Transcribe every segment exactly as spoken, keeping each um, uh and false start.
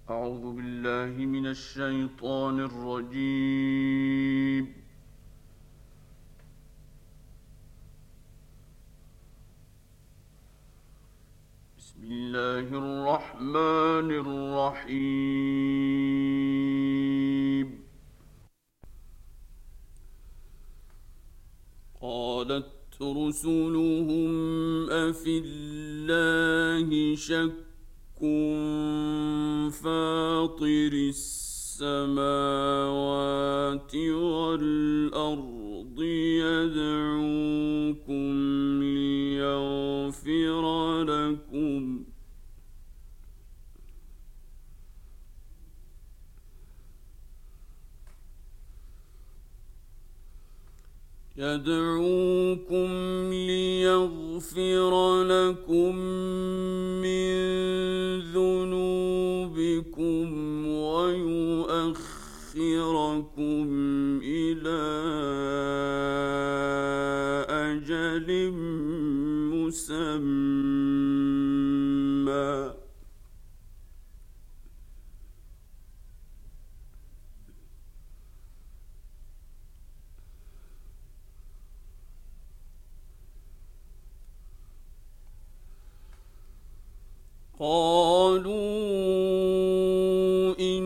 أعوذ بالله من الشيطان الرجيم. بسم الله الرحمن الرحيم. قالت رسلهم أفي الله شك فاطر السماوات والأرض يدعوكم ليغفر لكم يدعوكم ليغفر لكم من ذنوبكم ويؤخركم إلى أجل مسمى. قالوا إن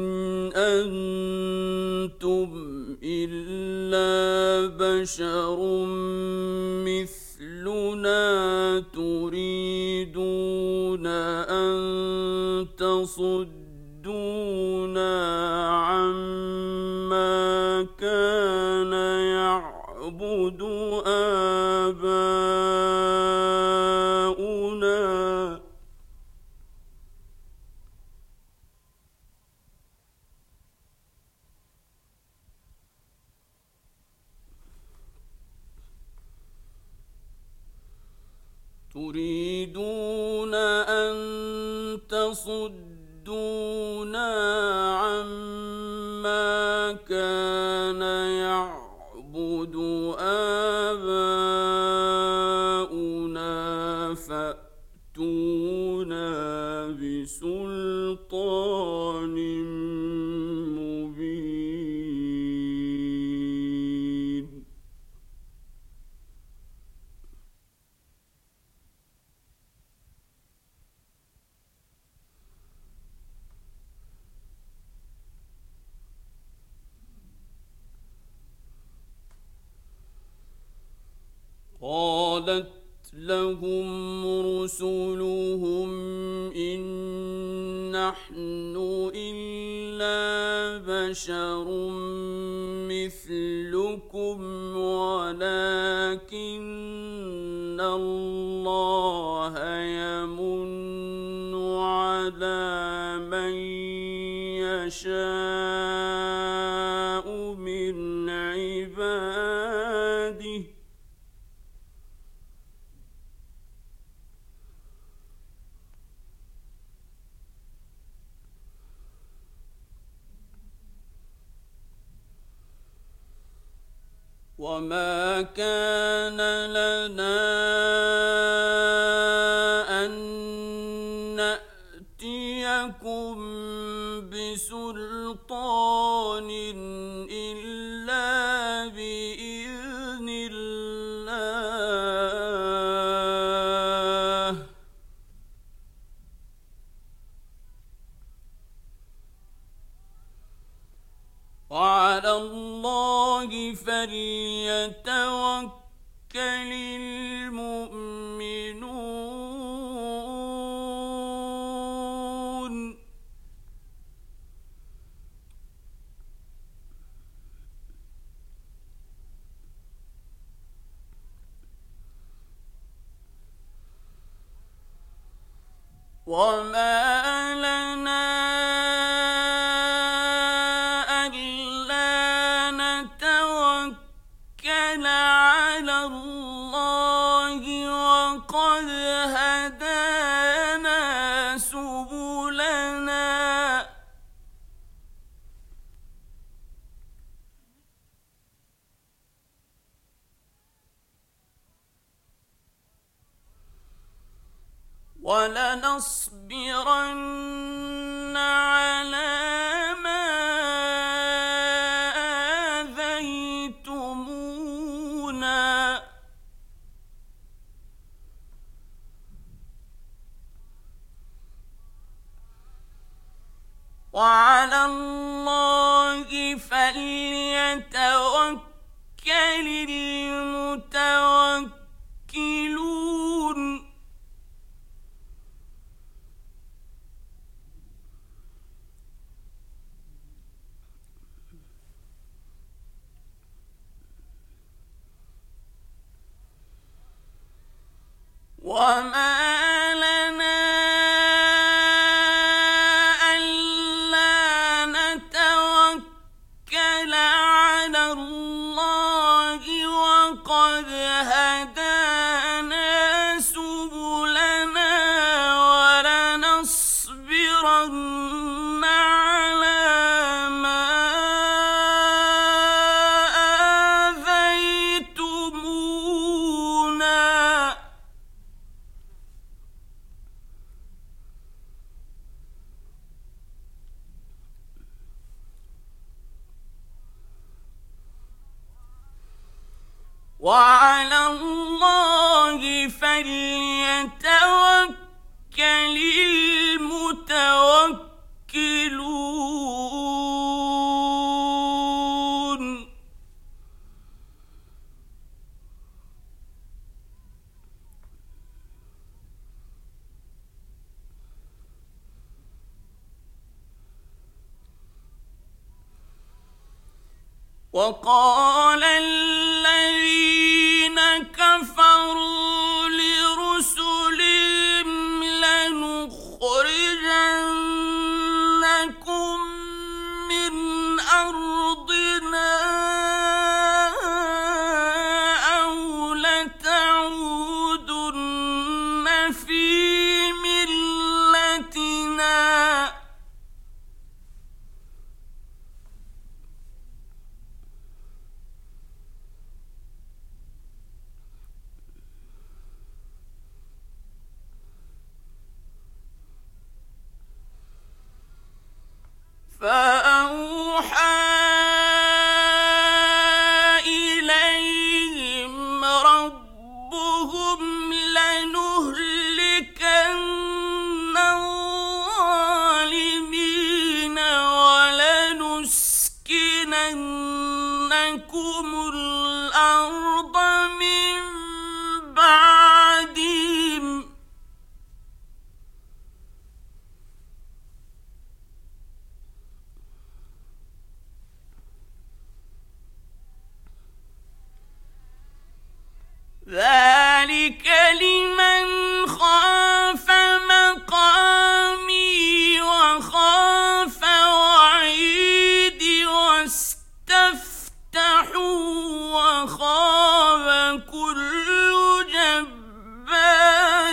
أنتم إلا بشر مثلنا تريدون أن تصدونا عما كان يعبد آباؤنا تريدون أن تصدونا عما كان يعبد آباؤنا فأتونا بسلطان مبين. قالت لهم رسلهم إن نحن إلا بشر مثلكم ولكن الله يمن على من يشاء من عباده وما كان لنا أن نأتيكم بسلطان إلا بإذن الله وعلى الله فليتوكل المؤمنون. وما لنا ألا نتوكل على الله وقد هدانا سبلنا ولنصبرن على وعلى الله فليتوكل المتوكلون وما لنا ألا نتوكل على الله وقد هدانا سبلنا ولنصبرن على ما آذيتمونا وعلى الله فليتوكل المتوكلون وقال الذين كفروا لرسلهم لنخرجنكم من أرضنا أو لتعودن في ملتنا فأوحى إليهم ربهم لنهلكن الظالمين ولنسكننكم الأرض من بعدهم ذلك لمن خاف مقامي وخاف وعيدي واستفتحوا وخاب كل جبار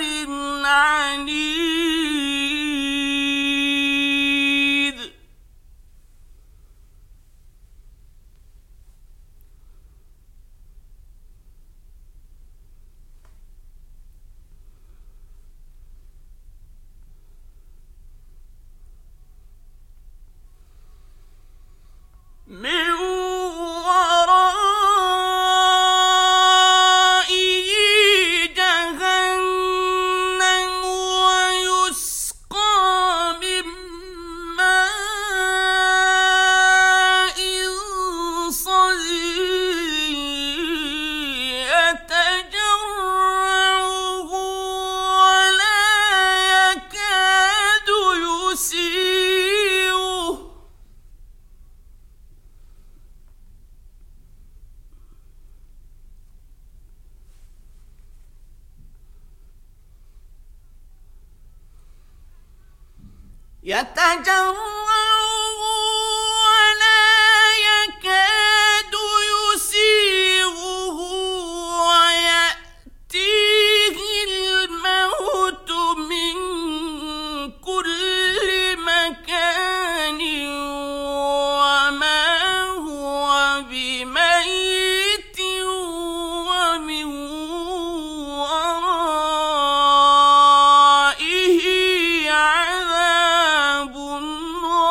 عنيد من ورائه جهنم ويسقى من ماء صديد يتجرعه ولا يكاد يسيغه يتجرعه ولا يكاد يسيغه ويأتيه الموت من كل مكان وما هو بميت ومن ورائه عذاب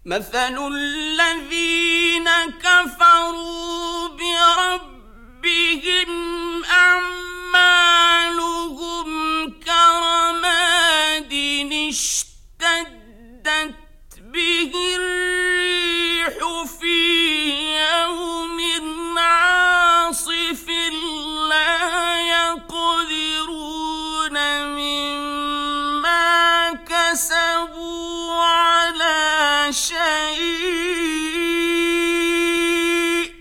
مثل الذين كفروا بربهم أعمالهم كرماد اشتدت به الريح في يوم عاصف لا يقدرون مما كسبوا على شيء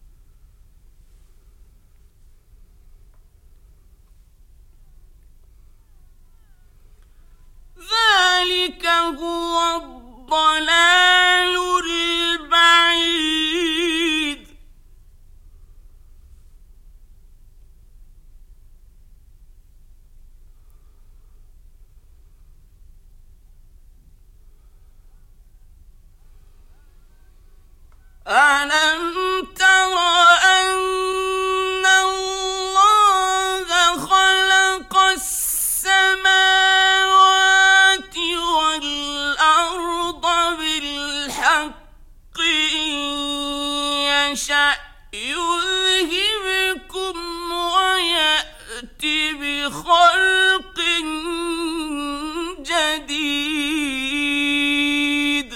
ذلك هو الضلال البعيد ألم تر أن الله خلق السماوات والأرض بالحق إن يشأ يذهبكم ويأت بخلق جديد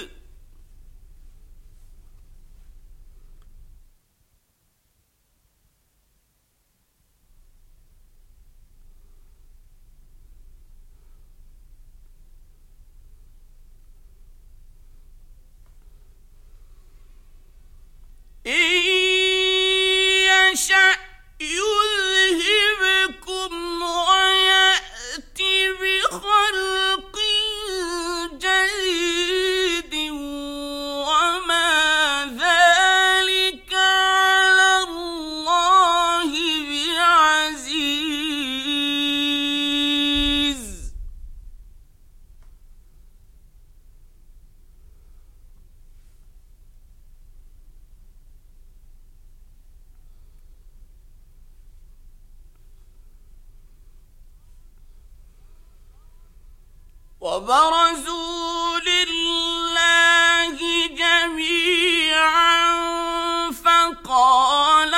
إن يشأ يذهبكم ويأت بخلق جديد وما ذلك على الله بعزيز وبرزوا لله جميعا فقال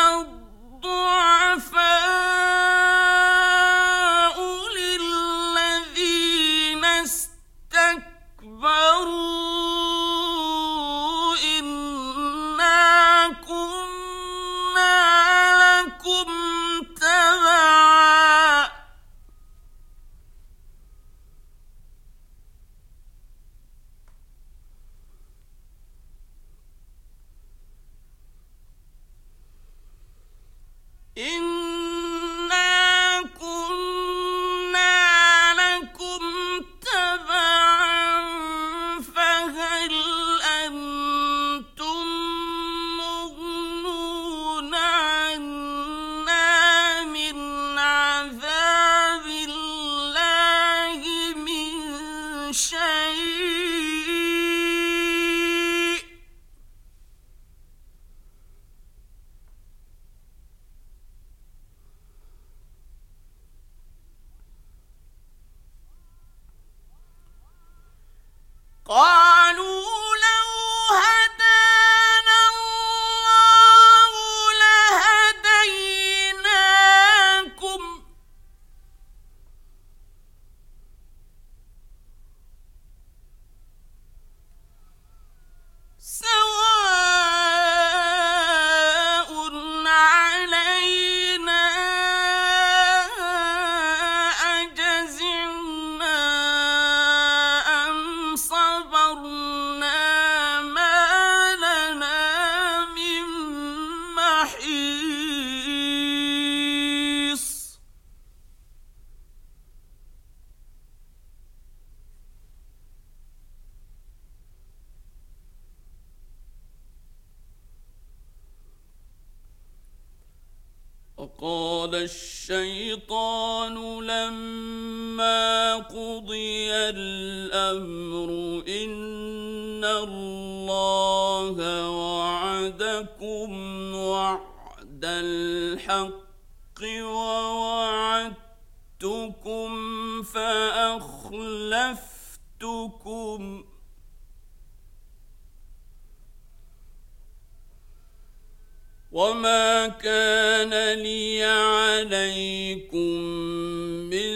الضعفاء للذين استكبروا إنا كنا لكم تبعا إنا كنا لكم تبعا فهل أنتم مغنون عنا من عذاب الله من شيء قالوا لو هدانا الله لهديناكم سواء علينا أجزعنا أم صبرنا ما لنا من محيص وقال الشيطان لما قضي الأمر إن الله وعدكم وعد الحق ووعدتكم فأخلفتكم وما كان لي عليكم من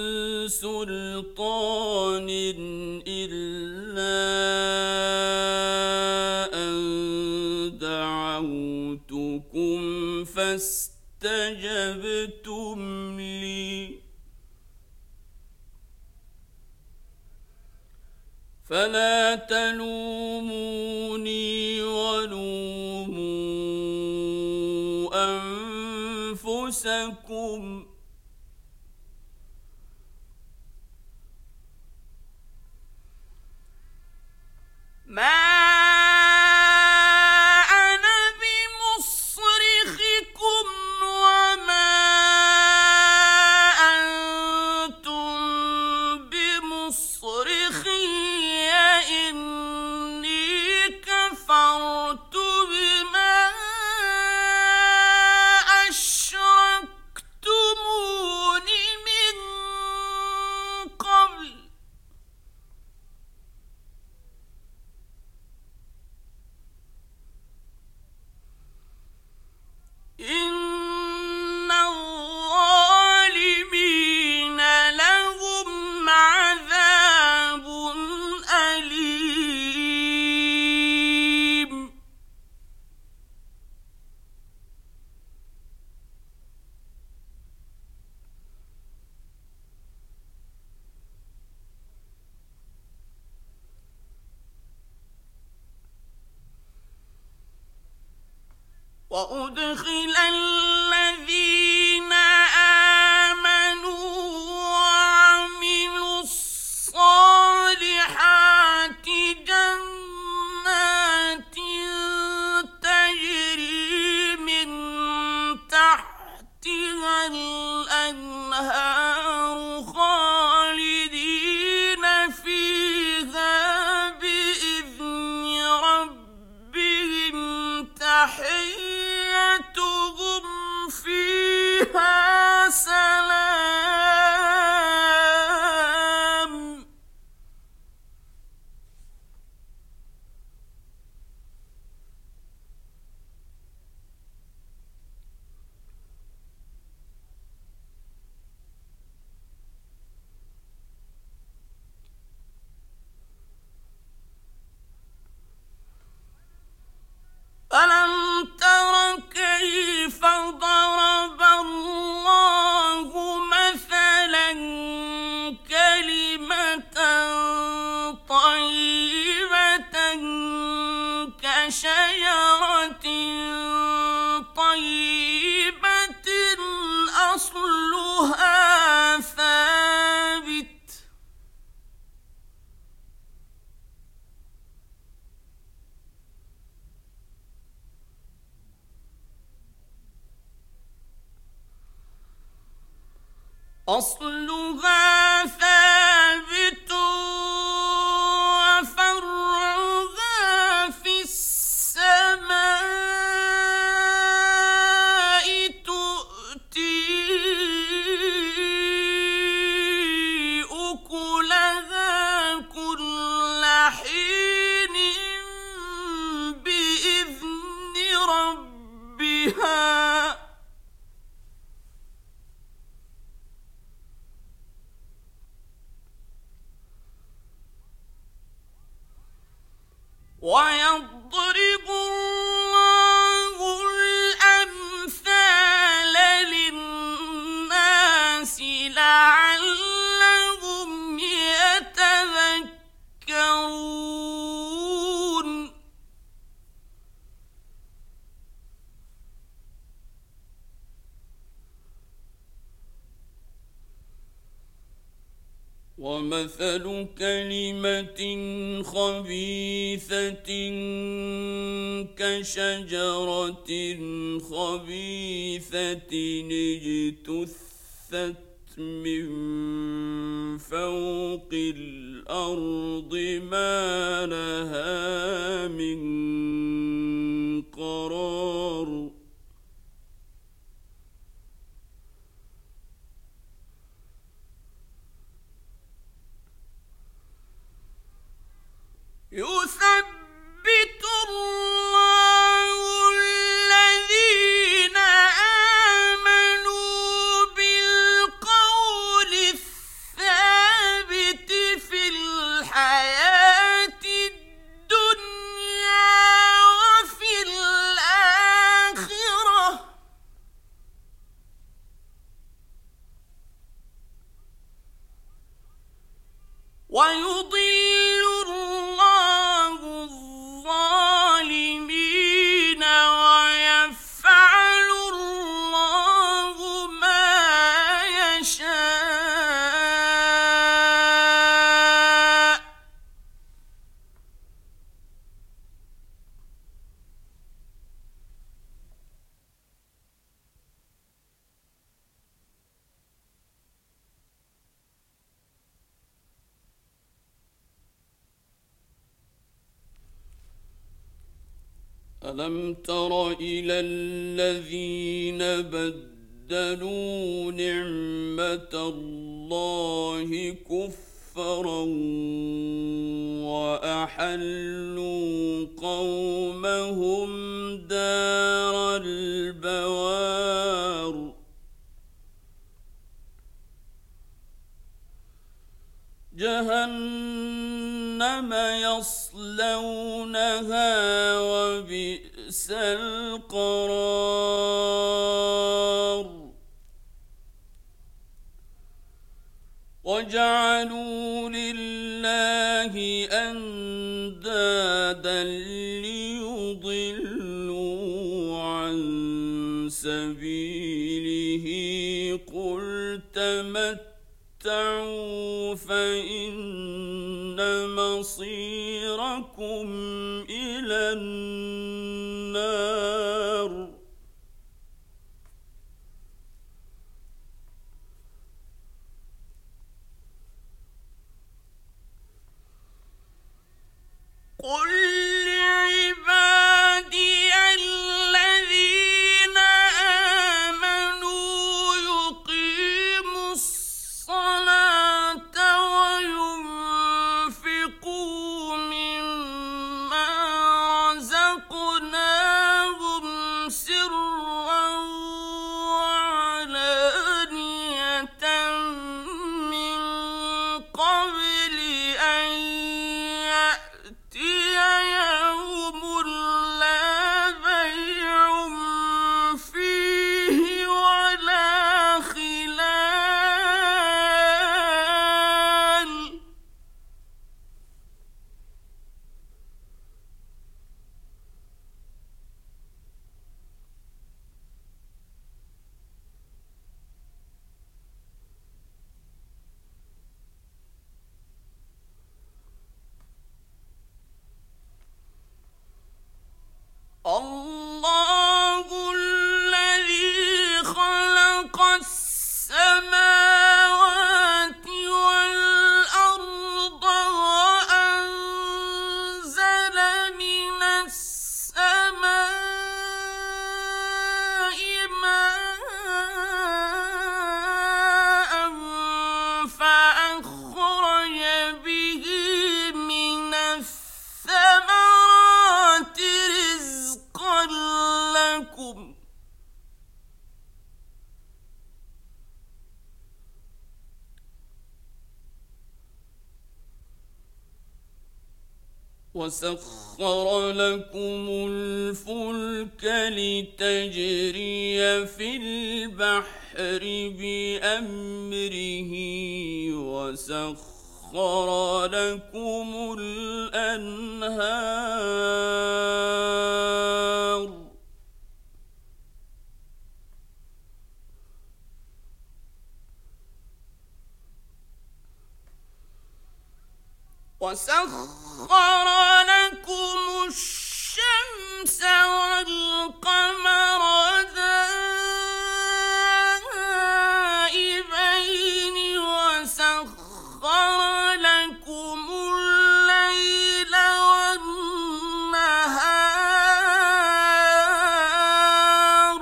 سلطان إلا أن دعوتكم فاستجبتم لي فلا تلوموني ولوموا أنفسكم ما وأدخل الذين آمنوا وعملوا الصالحات جنات تجري من تحتها الأنهار خالدين فيها بإذن ربهم تحيتهم فيها سلام ألم تر كيف ضرب الله مثلا كلمة طيبة كشجرة طيبة أصلها ثابت أصلها ثابت وفرعها في السماء تؤتي أكلها كل حين بإذن ربها ويضرب الله الأمثال للناس لعلهم يتذكرون ومثل كلمة خبيثة كشجرة خبيثة اجتثت من فوق الأرض ما لها من قرار يثبت الله الذين ويضل الله الظالمين ويفعل الله ما يشاء. ألم تر إلى الذين بدلوا نعمة الله كفرا وأحلوا قومهم دار البوار جهنم يصلونها وبئس القرار وجعلوا لله أندادا ليضلوا عن سبيله قل تمتعوا فإن مصيركم إلى النار قل لعبادي الذين آمنوا يقيموا الصلاة وينفقوا مما رزقناهم سرا وعلانية من قبل أن يأتي يوم لا بيع فيه ولا خلال الله الذي خلق السماوات والأرض وأنزل من السماء ماء فأخرج به من الثمرات رزقا لكم وسخر لكم الفلك لتجري في البحر بأمره وسخر لكم الأنهار وسخر لكم الشمس والقمر دائبين وسخر لكم الليل والنهار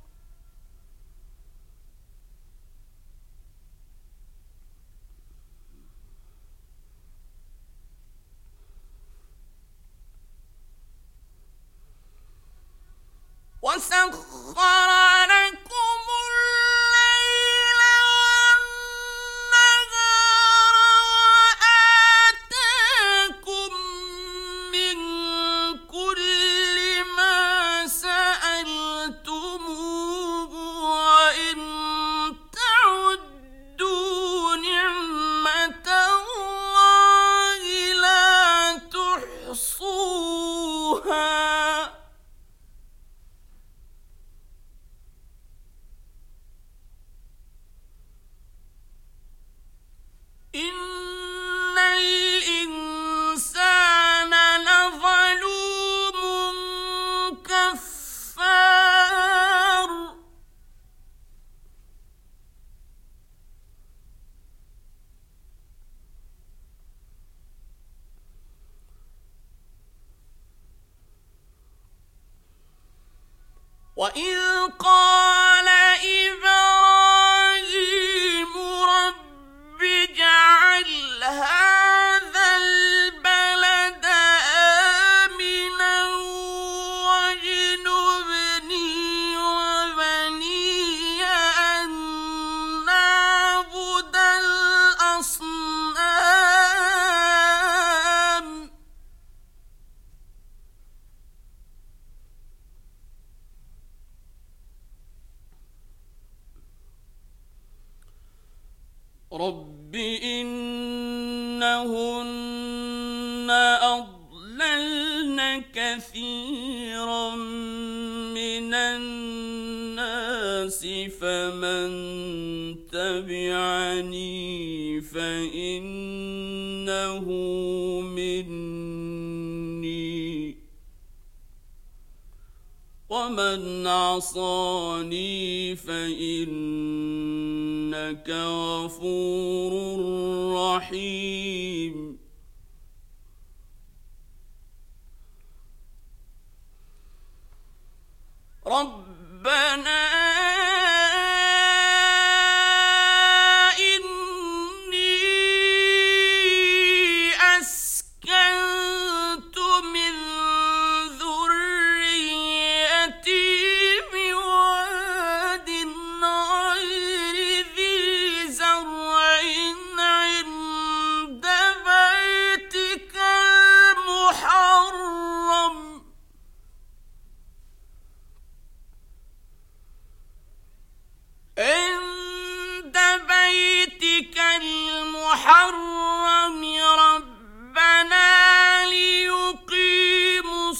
وسخر لكم الليل والنهار وآتاكم من كل ما سألتموه وإن تعدوا نعمة الله وإذ قال إبراهيم رب اجعل هذا البلد آمنا واجنبني وبني أن نعبد الأصنام رب إنهن أضللن كثيرا من الناس فمن تبعني فإنه مني ومن عصاني فإنك غفور رحيم ربنا المحرم ربنا ليقيموا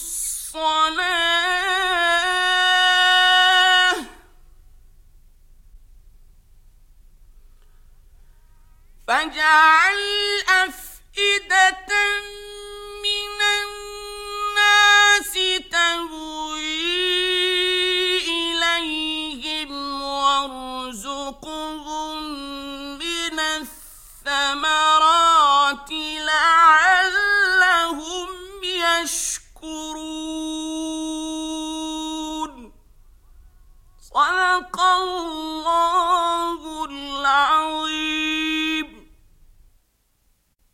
الصلاة فاجعل أفئدة من الناس تهوي إليهم وارزقهم الثمرات